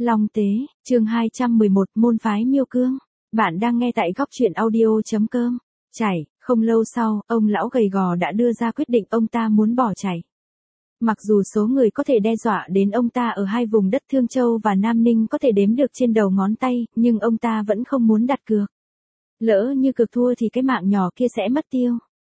Long Tế, chương 211, môn phái Miêu Cương. Bạn đang nghe tại góc truyện audio.com. Chảy, không lâu sau, ông lão gầy gò đã đưa ra quyết định ông ta muốn bỏ chạy. Mặc dù số người có thể đe dọa đến ông ta ở hai vùng đất Thương Châu và Nam Ninh có thể đếm được trên đầu ngón tay, nhưng ông ta vẫn không muốn đặt cược. Lỡ như cược thua thì cái mạng nhỏ kia sẽ mất tiêu.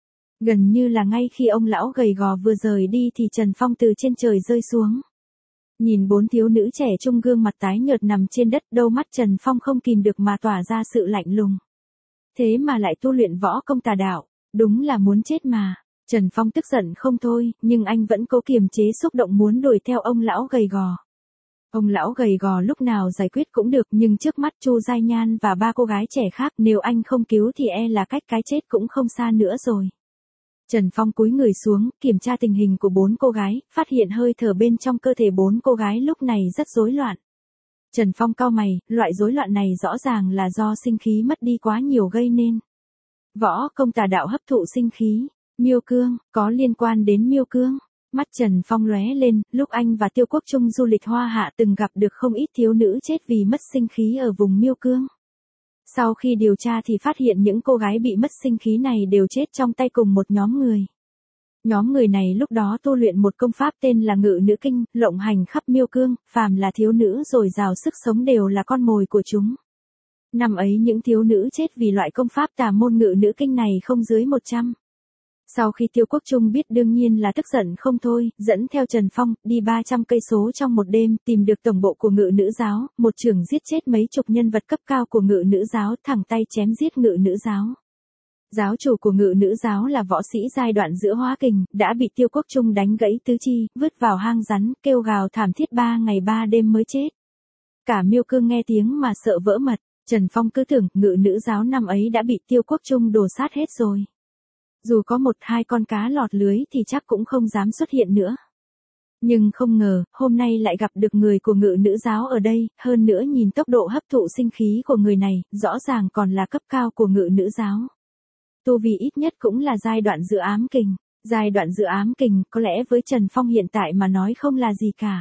Gần như là ngay khi ông lão gầy gò vừa rời đi thì Trần Phong từ trên trời rơi xuống. Nhìn bốn thiếu nữ trẻ trung gương mặt tái nhợt nằm trên đất, đôi mắt Trần Phong không kìm được mà tỏa ra sự lạnh lùng. Thế mà lại tu luyện võ công tà đạo, đúng là muốn chết mà. Trần Phong tức giận không thôi, nhưng anh vẫn cố kiềm chế xúc động muốn đuổi theo ông lão gầy gò. Ông lão gầy gò lúc nào giải quyết cũng được, nhưng trước mắt Chu Giai Nhan và ba cô gái trẻ khác, nếu anh không cứu thì e là cách cái chết cũng không xa nữa rồi. Trần Phong cúi người xuống, kiểm tra tình hình của bốn cô gái, phát hiện hơi thở bên trong cơ thể bốn cô gái lúc này rất rối loạn. Trần Phong cau mày, loại rối loạn này rõ ràng là do sinh khí mất đi quá nhiều gây nên. Võ công tà đạo hấp thụ sinh khí, Miêu Cương, có liên quan đến Miêu Cương. Mắt Trần Phong lóe lên, lúc anh và Tiêu Quốc Trung du lịch Hoa Hạ từng gặp được không ít thiếu nữ chết vì mất sinh khí ở vùng Miêu Cương. Sau khi điều tra thì phát hiện những cô gái bị mất sinh khí này đều chết trong tay cùng một nhóm người. Nhóm người này lúc đó tu luyện một công pháp tên là Ngự Nữ Kinh, lộng hành khắp Miêu Cương, phàm là thiếu nữ dồi dào sức sống đều là con mồi của chúng. Năm ấy những thiếu nữ chết vì loại công pháp tà môn Ngự Nữ Kinh này không dưới 100. Sau khi Tiêu Quốc Trung biết đương nhiên là tức giận không thôi, dẫn theo Trần Phong, đi 300 cây số trong một đêm, tìm được tổng bộ của Ngự Nữ Giáo, một chưởng giết chết mấy chục nhân vật cấp cao của Ngự Nữ Giáo, thẳng tay chém giết Ngự Nữ Giáo. Giáo chủ của Ngự Nữ Giáo là võ sĩ giai đoạn giữa Hóa Kình, đã bị Tiêu Quốc Trung đánh gãy tứ chi, vứt vào hang rắn, kêu gào thảm thiết 3 ngày 3 đêm mới chết. Cả Miêu Cương nghe tiếng mà sợ vỡ mật, Trần Phong cứ tưởng Ngự Nữ Giáo năm ấy đã bị Tiêu Quốc Trung đổ sát hết rồi. Dù có 1-2 con cá lọt lưới thì chắc cũng không dám xuất hiện nữa. Nhưng không ngờ, hôm nay lại gặp được người của Ngự Nữ Giáo ở đây, hơn nữa nhìn tốc độ hấp thụ sinh khí của người này, rõ ràng còn là cấp cao của Ngự Nữ Giáo. Tu vi ít nhất cũng là giai đoạn giữa ám kình. Giai đoạn giữa ám kình có lẽ với Trần Phong hiện tại mà nói không là gì cả.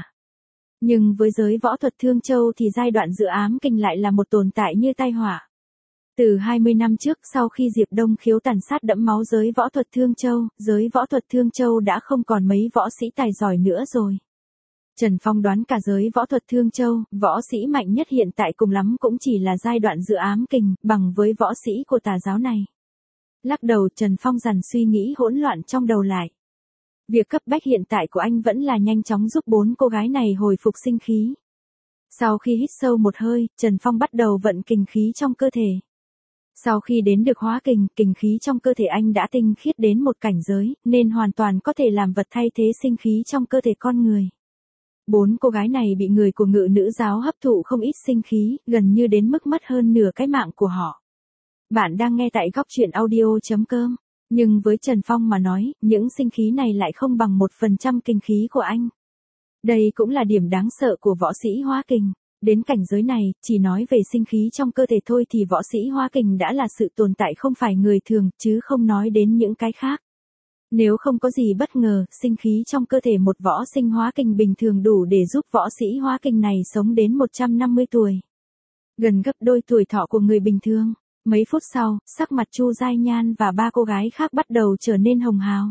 Nhưng với giới võ thuật Thương Châu thì giai đoạn giữa ám kình lại là một tồn tại như tai họa. Từ 20 năm trước, sau khi Diệp Đông Khiếu tàn sát đẫm máu giới võ thuật Thương Châu, giới võ thuật Thương Châu đã không còn mấy võ sĩ tài giỏi nữa rồi. Trần Phong đoán cả giới võ thuật Thương Châu, võ sĩ mạnh nhất hiện tại cùng lắm cũng chỉ là giai đoạn giữa ám kình, bằng với võ sĩ của tà giáo này. Lắc đầu, Trần Phong dằn suy nghĩ hỗn loạn trong đầu lại. Việc cấp bách hiện tại của anh vẫn là nhanh chóng giúp bốn cô gái này hồi phục sinh khí. Sau khi hít sâu một hơi, Trần Phong bắt đầu vận kình khí trong cơ thể. Sau khi đến được Hóa Kình, kình khí trong cơ thể anh đã tinh khiết đến một cảnh giới, nên hoàn toàn có thể làm vật thay thế sinh khí trong cơ thể con người. Bốn cô gái này bị người của Ngự Nữ Giáo hấp thụ không ít sinh khí, gần như đến mức mất hơn nửa cái mạng của họ. Bạn đang nghe tại góc truyện audio.com. Nhưng với Trần Phong mà nói, những sinh khí này lại không bằng 1% kinh khí của anh. Đây cũng là điểm đáng sợ của võ sĩ Hóa Kình. Đến cảnh giới này, chỉ nói về sinh khí trong cơ thể thôi thì võ sĩ Hóa Kình đã là sự tồn tại không phải người thường, chứ không nói đến những cái khác. Nếu không có gì bất ngờ, sinh khí trong cơ thể một võ sinh Hóa Kình bình thường đủ để giúp võ sĩ Hóa Kình này sống đến 150 tuổi. Gần gấp đôi tuổi thọ của người bình thường. Mấy phút sau, sắc mặt Chu Giai Nhan và ba cô gái khác bắt đầu trở nên hồng hào.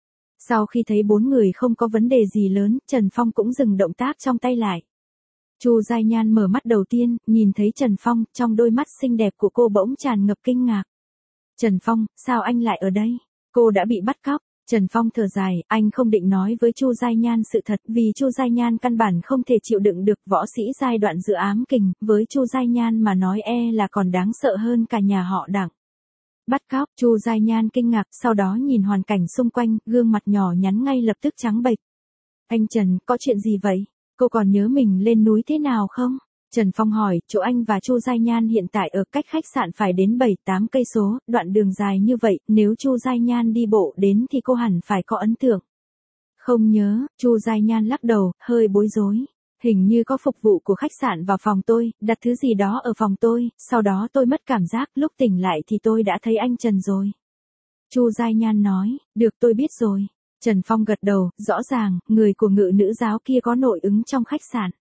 Sau khi thấy bốn người không có vấn đề gì lớn, Trần Phong cũng dừng động tác trong tay lại. Chu Giai Nhan mở mắt đầu tiên, nhìn thấy Trần Phong, trong đôi mắt xinh đẹp của cô bỗng tràn ngập kinh ngạc. Trần Phong, sao anh lại ở đây? Cô đã bị bắt cóc. Trần Phong thở dài, anh không định nói với Chu Giai Nhan sự thật vì Chu Giai Nhan căn bản không thể chịu đựng được võ sĩ giai đoạn giữa ám kình, với Chu Giai Nhan mà nói e là còn đáng sợ hơn cả nhà họ Đặng. Bắt cóc, Chu Giai Nhan kinh ngạc, sau đó nhìn hoàn cảnh xung quanh, gương mặt nhỏ nhắn ngay lập tức trắng bệch. Anh Trần, có chuyện gì vậy? Cô còn nhớ mình lên núi thế nào không? Trần Phong hỏi, chỗ anh và Chu Giai Nhan hiện tại ở cách khách sạn phải đến 7-8 cây số, đoạn đường dài như vậy, nếu Chu Giai Nhan đi bộ đến thì cô hẳn phải có ấn tượng. Không nhớ, Chu Giai Nhan lắc đầu, hơi bối rối. Hình như có phục vụ của khách sạn vào phòng tôi, đặt thứ gì đó ở phòng tôi, sau đó tôi mất cảm giác, lúc tỉnh lại thì tôi đã thấy anh Trần rồi. Chu Giai Nhan nói, được tôi biết rồi. Trần Phong gật đầu, rõ ràng, người của Ngự Nữ Giáo kia có nội ứng trong khách sạn.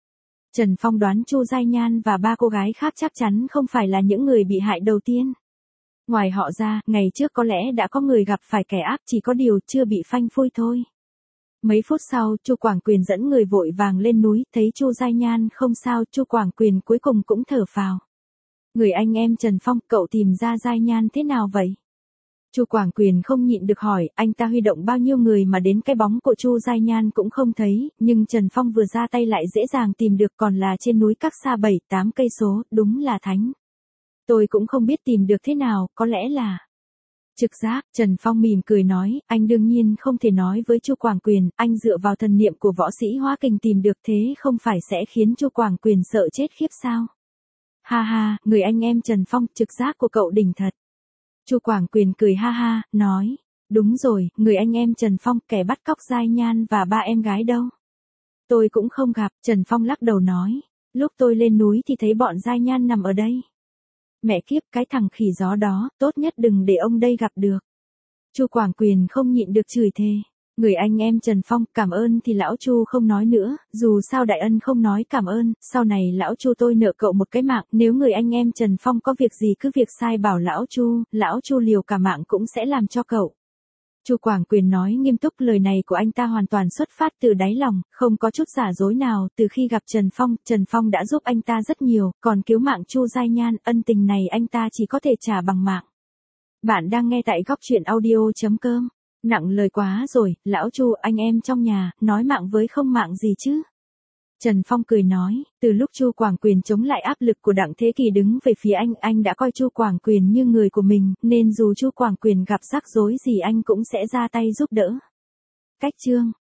Trần Phong đoán Chu Giai Nhan và ba cô gái khác chắc chắn không phải là những người bị hại đầu tiên. Ngoài họ ra, ngày trước có lẽ đã có người gặp phải kẻ ác, chỉ có điều chưa bị phanh phui thôi. Mấy phút sau, Chu Quảng Quyền dẫn người vội vàng lên núi, thấy Chu Giai Nhan không sao, Chu Quảng Quyền cuối cùng cũng thở phào. Người anh em Trần Phong, cậu tìm ra Giai Nhan thế nào vậy? Chu Quảng Quyền không nhịn được hỏi, anh ta huy động bao nhiêu người mà đến cái bóng của Chu Giai Nhan cũng không thấy, nhưng Trần Phong vừa ra tay lại dễ dàng tìm được, còn là trên núi cách xa 7-8 cây số, đúng là thánh. Tôi cũng không biết tìm được thế nào, có lẽ là trực giác. Trần Phong mỉm cười nói, anh đương nhiên không thể nói với Chu Quảng Quyền, anh dựa vào thần niệm của võ sĩ hóa kình tìm được, thế không phải sẽ khiến Chu Quảng Quyền sợ chết khiếp sao? Ha ha, người anh em Trần Phong, trực giác của cậu đỉnh thật. Chu Quảng Quyền cười ha ha, nói, đúng rồi, người anh em Trần Phong, kẻ bắt cóc Giai Nhan và ba em gái đâu? Tôi cũng không gặp. Trần Phong lắc đầu nói, lúc tôi lên núi thì thấy bọn Giai Nhan nằm ở đây. Mẹ kiếp, cái thằng khỉ gió đó, tốt nhất đừng để ông đây gặp được. Chu Quảng Quyền không nhịn được chửi thề. Người anh em Trần Phong, cảm ơn thì lão Chu không nói nữa, dù sao đại ân không nói cảm ơn, sau này lão Chu tôi nợ cậu một cái mạng, nếu người anh em Trần Phong có việc gì cứ việc sai bảo lão Chu liều cả mạng cũng sẽ làm cho cậu. Chu Quảng Quyền nói nghiêm túc, lời này của anh ta hoàn toàn xuất phát từ đáy lòng, không có chút giả dối nào, từ khi gặp Trần Phong đã giúp anh ta rất nhiều, còn cứu mạng Chu Giai Nhan, ân tình này anh ta chỉ có thể trả bằng mạng. Bạn đang nghe tại góc truyện audio.com. Nặng lời quá rồi, lão Chu, anh em trong nhà, nói mạng với không mạng gì chứ? Trần Phong cười nói, từ lúc Chu Quảng Quyền chống lại áp lực của Đặng Thế Kỳ đứng về phía anh đã coi Chu Quảng Quyền như người của mình, nên dù Chu Quảng Quyền gặp rắc rối gì anh cũng sẽ ra tay giúp đỡ. Cách chương